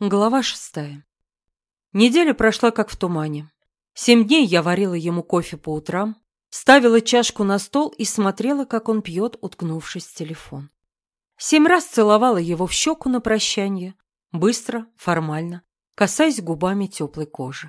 Глава 6. Неделя прошла как в тумане. 7 дней я варила ему кофе по утрам, ставила чашку на стол и смотрела, как он пьет, уткнувшись в телефон. 7 раз целовала его в щеку на прощание, быстро, формально, касаясь губами теплой кожи.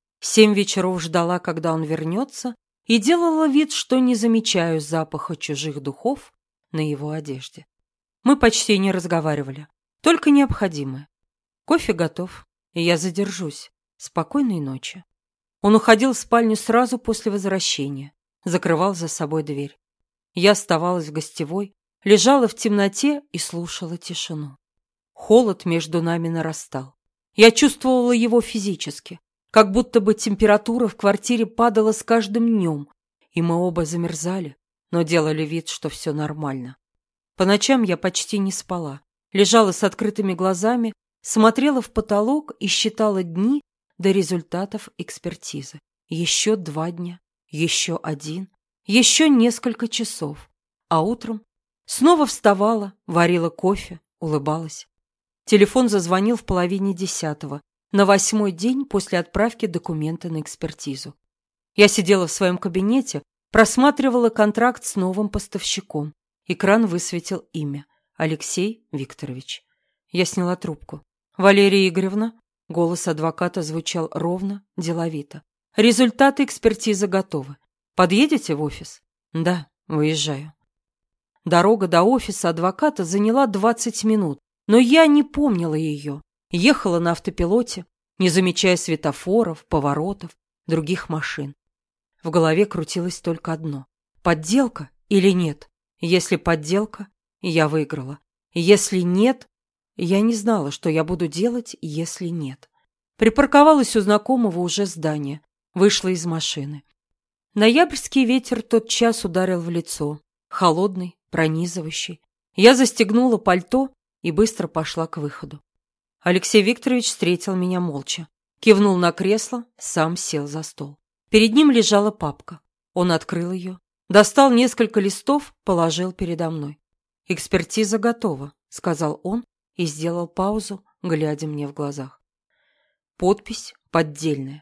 7 вечеров ждала, когда он вернется, и делала вид, что не замечаю запаха чужих духов на его одежде. Мы почти не разговаривали, только необходимое. Кофе готов, и я задержусь. Спокойной ночи. Он уходил в спальню сразу после возвращения, закрывал за собой дверь. Я оставалась в гостевой, лежала в темноте и слушала тишину. Холод между нами нарастал. Я чувствовала его физически, как будто бы температура в квартире падала с каждым днем, и мы оба замерзали, но делали вид, что все нормально. По ночам я почти не спала, лежала с открытыми глазами, смотрела в потолок и считала дни до результатов экспертизы. Еще 2 дня, еще 1, еще несколько часов. А утром снова вставала, варила кофе, улыбалась. Телефон зазвонил в 9:30, на 8-й день после отправки документа на экспертизу. Я сидела в своем кабинете, просматривала контракт с новым поставщиком. Экран высветил имя – Алексей Викторович. Я сняла трубку. «Валерия Игоревна», голос адвоката звучал ровно, деловито. «Результаты экспертизы готовы. Подъедете в офис?» «Да, выезжаю». Дорога до офиса адвоката заняла 20 минут, но я не помнила ее. Ехала на автопилоте, не замечая светофоров, поворотов, других машин. В голове крутилось только одно. Подделка или нет? Если подделка, я выиграла. Если нет, я не знала, что я буду делать, если нет. Припарковалась у знакомого уже здания, вышла из машины. Ноябрьский ветер тотчас ударил в лицо, холодный, пронизывающий. Я застегнула пальто и быстро пошла к выходу. Алексей Викторович встретил меня молча, кивнул на кресло, сам сел за стол. Перед ним лежала папка. Он открыл ее, достал несколько листов, положил передо мной. «Экспертиза готова», — сказал он, и сделал паузу, глядя мне в глазах. Подпись поддельная.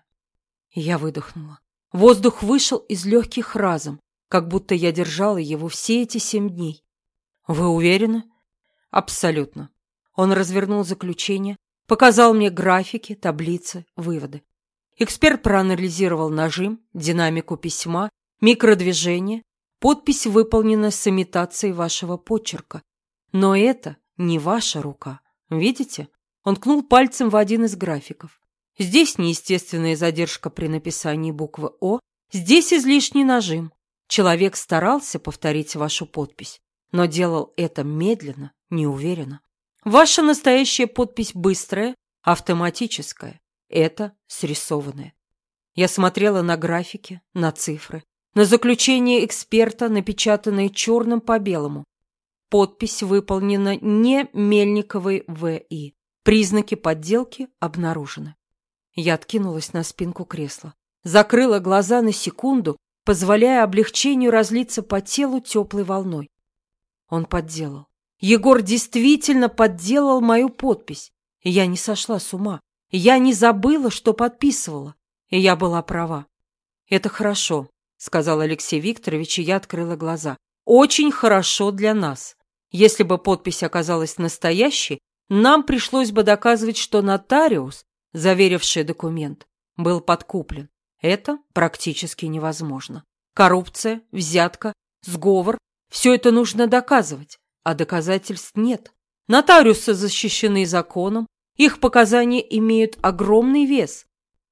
Я выдохнула. Воздух вышел из легких разом, как будто я держала его все эти 7 дней. «Вы уверены?» «Абсолютно». Он развернул заключение, показал мне графики, таблицы, выводы. Эксперт проанализировал нажим, динамику письма, микродвижение. Подпись выполнена с имитацией вашего почерка. Но это не ваша рука. Видите? Он ткнул пальцем в один из графиков. Здесь неестественная задержка при написании буквы «О», здесь излишний нажим. Человек старался повторить вашу подпись, но делал это медленно, неуверенно. Ваша настоящая подпись быстрая, автоматическая. Это срисованная. Я смотрела на графики, на цифры, на заключение эксперта, напечатанное черным по белому. Подпись выполнена не Мельниковой В.И. Признаки подделки обнаружены. Я откинулась на спинку кресла, закрыла глаза на секунду, позволяя облегчению разлиться по телу теплой волной. Он подделал. Егор действительно подделал мою подпись. И я не сошла с ума. Я не забыла, что подписывала. И я была права. «Это хорошо», — сказал Алексей Викторович, и я открыла глаза. «Очень хорошо для нас. Если бы подпись оказалась настоящей, нам пришлось бы доказывать, что нотариус, заверивший документ, был подкуплен. Это практически невозможно. Коррупция, взятка, сговор – все это нужно доказывать, а доказательств нет. Нотариусы защищены законом, их показания имеют огромный вес.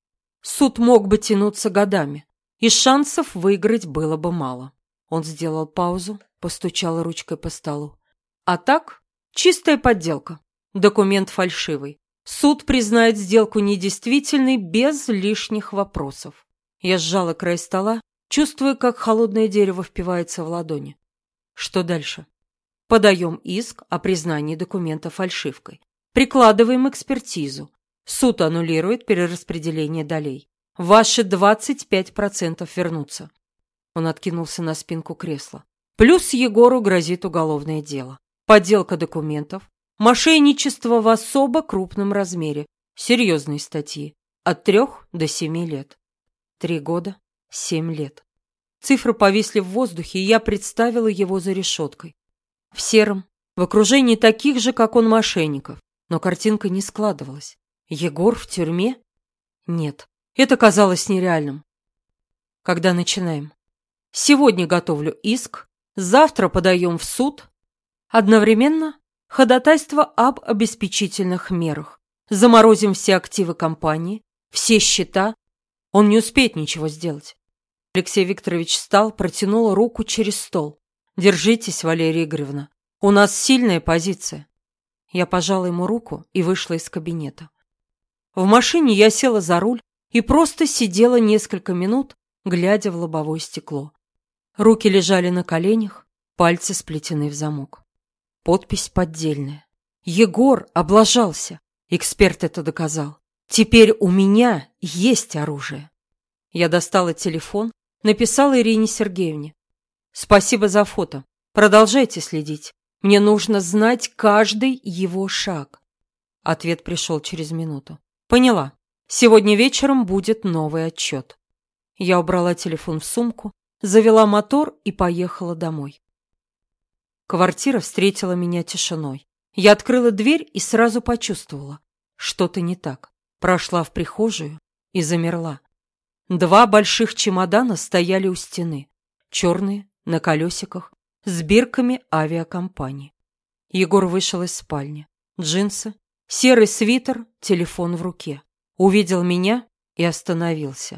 Суд мог бы тянуться годами, и шансов выиграть было бы мало». Он сделал паузу, постучал ручкой по столу. «А так, чистая подделка. Документ фальшивый. Суд признает сделку недействительной без лишних вопросов». Я сжала край стола, чувствуя, как холодное дерево впивается в ладони. Что дальше? Подаем иск о признании документа фальшивкой. Прикладываем экспертизу. Суд аннулирует перераспределение долей. Ваши 25% вернутся. Он откинулся на спинку кресла. Плюс Егору грозит уголовное дело. Подделка документов, Мошенничество в особо крупном размере. Серьезные статьи. От 3 до 7 лет. 3 года, 7 лет. Цифры повисли в воздухе, и я представила его за решеткой. В сером, в окружении таких же, как он, мошенников. Но картинка не складывалась. Егор в тюрьме? Нет, это казалось нереальным. Когда начинаем? Сегодня готовлю иск, завтра подаем в суд. Одновременно ходатайство об обеспечительных мерах. Заморозим все активы компании, все счета. Он не успеет ничего сделать. Алексей Викторович встал, протянул руку через стол. «Держитесь, Валерия Игоревна. У нас сильная позиция». Я пожала ему руку и вышла из кабинета. В машине я села за руль и просто сидела несколько минут, глядя в лобовое стекло. Руки лежали на коленях, пальцы сплетены в замок. Подпись поддельная. Егор облажался. Эксперт это доказал. Теперь у меня есть оружие. Я достала телефон, написала Ирине Сергеевне. Спасибо за фото. Продолжайте следить. Мне нужно знать каждый его шаг. Ответ пришел через минуту. Поняла. Сегодня вечером будет новый отчет. Я убрала телефон в сумку, завела мотор и поехала домой. Квартира встретила меня тишиной. Я открыла дверь и сразу почувствовала, что-то не так. Прошла в прихожую и замерла. 2 больших чемодана стояли у стены, черные, на колесиках, с бирками авиакомпании. Егор вышел из спальни. Джинсы, серый свитер, телефон в руке. Увидел меня и остановился.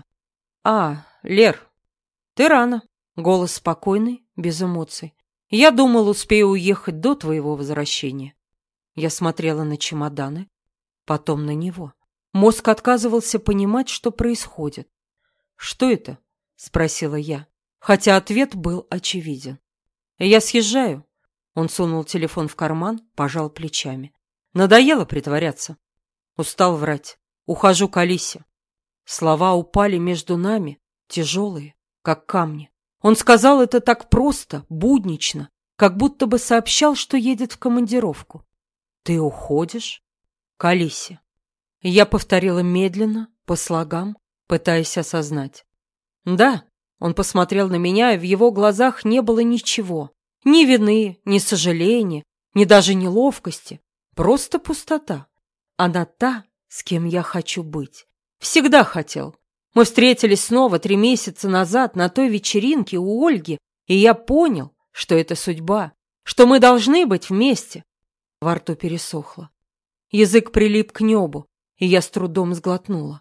Лер, ты рано. Голос спокойный, без эмоций. Я думал, успею уехать до твоего возвращения. Я смотрела на чемоданы, потом на него. Мозг отказывался понимать, что происходит. «Что это?» — спросила я, хотя ответ был очевиден. «Я съезжаю». Он сунул телефон в карман, пожал плечами. Надоело притворяться. Устал врать. Ухожу к Алисе. Слова упали между нами, тяжелые, как камни. Он сказал это так просто, буднично, как будто бы сообщал, что едет в командировку. «Ты уходишь?» «К Алисе». Я повторила медленно, по слогам, пытаясь осознать. «Да». Он посмотрел на меня, и в его глазах не было ничего. Ни вины, ни сожаления, ни даже неловкости. Просто пустота. Она та, с кем я хочу быть. Всегда хотел. Мы встретились снова 3 месяца назад на той вечеринке у Ольги, и я понял, что это судьба, что мы должны быть вместе. Во рту пересохло. Язык прилип к небу, и я с трудом сглотнула.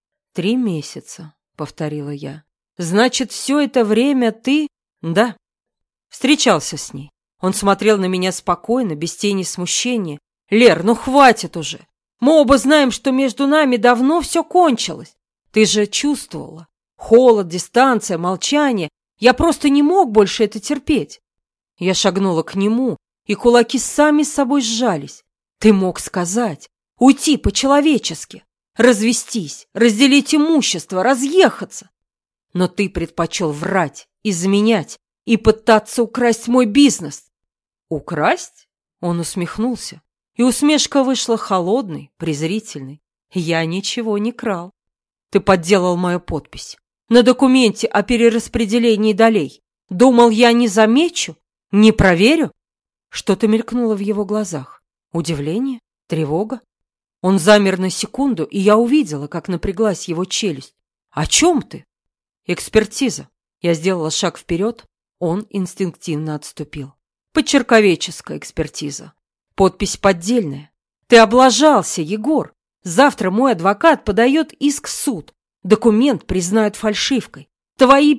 3 месяца, повторила я. Значит, все это время ты... Да. Встречался с ней. Он смотрел на меня спокойно, без тени смущения. Лер, ну хватит уже. Мы оба знаем, что между нами давно все кончилось. Ты же чувствовала. Холод, дистанция, молчание. Я просто не мог больше это терпеть. Я шагнула к нему, и кулаки сами с собой сжались. Ты мог сказать, уйти по-человечески, развестись, разделить имущество, разъехаться. Но ты предпочел врать, изменять и пытаться украсть мой бизнес. Украсть? Он усмехнулся, и усмешка вышла холодной, презрительной. Я ничего не крал. Ты подделал мою подпись на документе о перераспределении долей. Думал, я не замечу, не проверю? Что-то мелькнуло в его глазах. Удивление? Тревога? Он замер на секунду, и я увидела, как напряглась его челюсть. О чем ты? Экспертиза. Я сделала шаг вперед, он инстинктивно отступил. Подчерковеческая экспертиза. Подпись поддельная. Ты облажался, Егор. Завтра мой адвокат подает иск в суд. Документ признают фальшивкой. Твои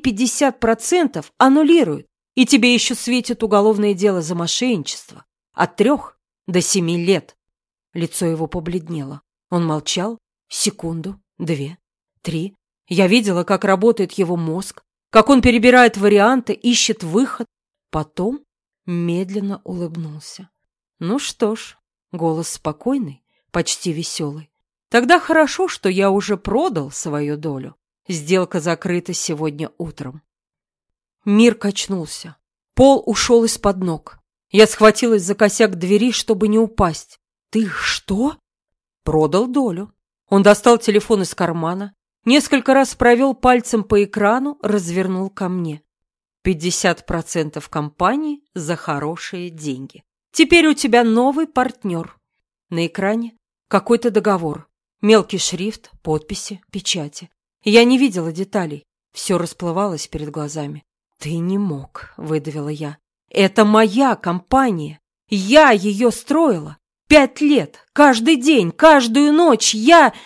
50% аннулируют. И тебе еще светит уголовное дело за мошенничество. От 3 до 7 лет. Лицо его побледнело. Он молчал. Секунду, 2, 3. Я видела, как работает его мозг, как он перебирает варианты, ищет выход. Потом медленно улыбнулся. Ну что ж, голос спокойный, почти веселый. Тогда хорошо, что я уже продал свою долю. Сделка закрыта сегодня утром. Мир качнулся. Пол ушел из-под ног. Я схватилась за косяк двери, чтобы не упасть. «Ты что?» «Продал долю». Он достал телефон из кармана, несколько раз провел пальцем по экрану, развернул ко мне. 50% компании за хорошие деньги. Теперь у тебя новый партнер. На экране какой-то договор. Мелкий шрифт, подписи, печати. Я не видела деталей. Все расплывалось перед глазами. «Ты не мог», — выдавила я. «Это моя компания. Я ее строила. 5 лет. Каждый день, каждую ночь.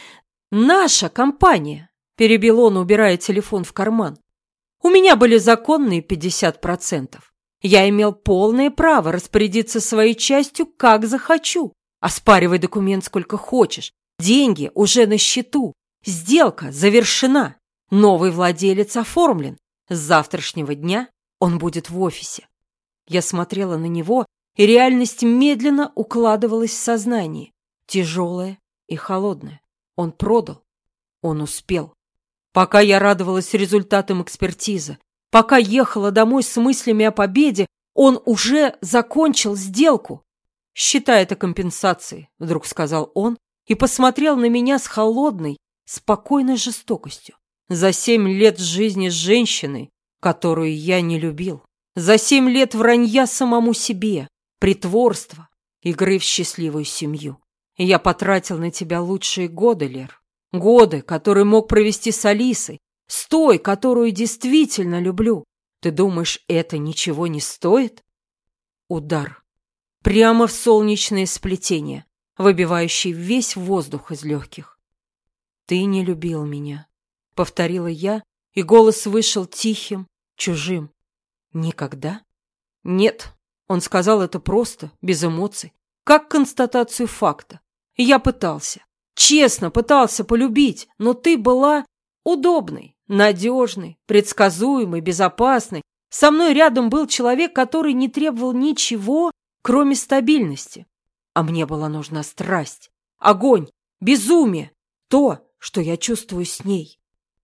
Наша компания», — перебил он, убирая телефон в карман. «У меня были законные 50%. Я имел полное право распорядиться своей частью, как захочу. Оспаривай документ сколько хочешь. Деньги уже на счету. Сделка завершена. Новый владелец оформлен. С завтрашнего дня он будет в офисе». Я смотрела на него, и реальность медленно укладывалась в сознание. Тяжелая и холодная. Он продал. Он успел. Пока я радовалась результатам экспертизы, пока ехала домой с мыслями о победе, он уже закончил сделку. «Считай это компенсацией», — вдруг сказал он и посмотрел на меня с холодной, спокойной жестокостью. «За 7 лет жизни с женщиной, которую я не любил. За 7 лет вранья самому себе, притворства, игры в счастливую семью. Я потратил на тебя лучшие годы, Лер. Годы, которые мог провести с Алисой, с той, которую действительно люблю. Ты думаешь, это ничего не стоит?» Удар. Прямо в солнечное сплетение, выбивающий весь воздух из легких. «Ты не любил меня», — повторила я, и голос вышел тихим, чужим. «Никогда?» «Нет», — он сказал это просто, без эмоций, как констатацию факта. И я пытался, честно пытался полюбить, но ты была удобной, надежной, предсказуемой, безопасной. Со мной рядом был человек, который не требовал ничего, кроме стабильности. А мне была нужна страсть, огонь, безумие, то, что я чувствую с ней.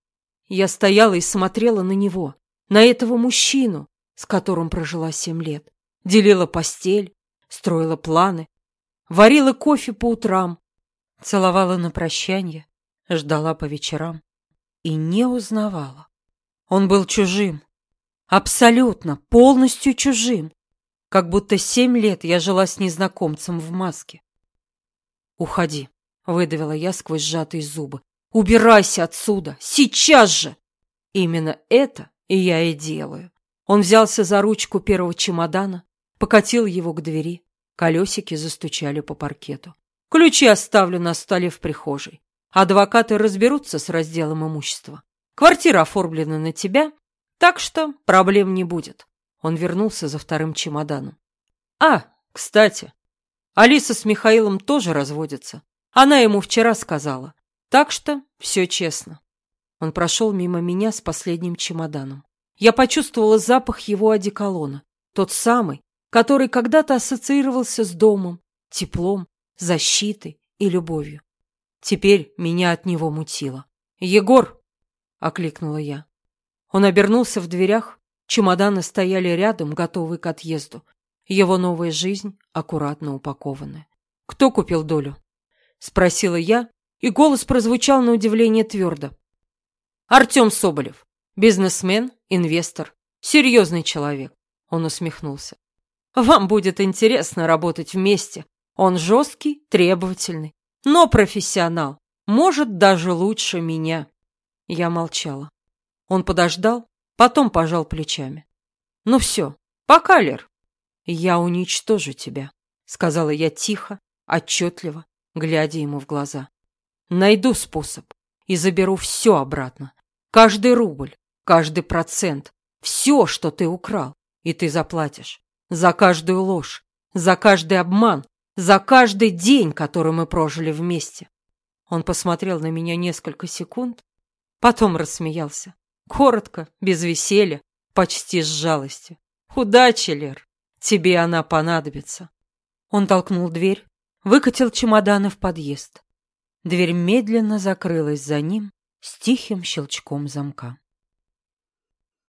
Я стояла и смотрела на него, на этого мужчину, с которым прожила 7 лет, делила постель, строила планы, варила кофе по утрам, целовала на прощанье, ждала по вечерам и не узнавала. Он был чужим, абсолютно, полностью чужим, как будто 7 лет я жила с незнакомцем в маске. «Уходи», — выдавила я сквозь сжатые зубы. «Убирайся отсюда! Сейчас же!» Именно это я и делаю. Он взялся за ручку первого чемодана, покатил его к двери. Колесики застучали по паркету. «Ключи оставлю на столе в прихожей. Адвокаты разберутся с разделом имущества. Квартира оформлена на тебя, так что проблем не будет». Он вернулся за вторым чемоданом. «А, кстати, Алиса с Михаилом тоже разводятся. Она ему вчера сказала. Так что все честно». Он прошел мимо меня с последним чемоданом. Я почувствовала запах его одеколона. Тот самый, который когда-то ассоциировался с домом, теплом, защитой и любовью. Теперь меня от него мутило. «Егор!» — окликнула я. Он обернулся в дверях. Чемоданы стояли рядом, готовые к отъезду. Его новая жизнь аккуратно упакованная. «Кто купил долю?» — спросила я, и голос прозвучал на удивление твердо. «Артем Соболев. Бизнесмен, инвестор, серьезный человек». Он усмехнулся. «Вам будет интересно работать вместе. Он жесткий, требовательный, но профессионал. Может, даже лучше меня». Я молчала. Он подождал, потом пожал плечами. «Ну все, пока, Лер». «Я уничтожу тебя», — сказала я тихо, отчетливо, глядя ему в глаза. «Найду способ и заберу все обратно. Каждый рубль, каждый процент, все, что ты украл, и ты заплатишь. За каждую ложь, за каждый обман, за каждый день, который мы прожили вместе». Он посмотрел на меня несколько секунд, потом рассмеялся. Коротко, без веселья, почти с жалостью. «Удачи, Лер, тебе она понадобится». Он толкнул дверь, выкатил чемоданы в подъезд. Дверь медленно закрылась за ним с тихим щелчком замка.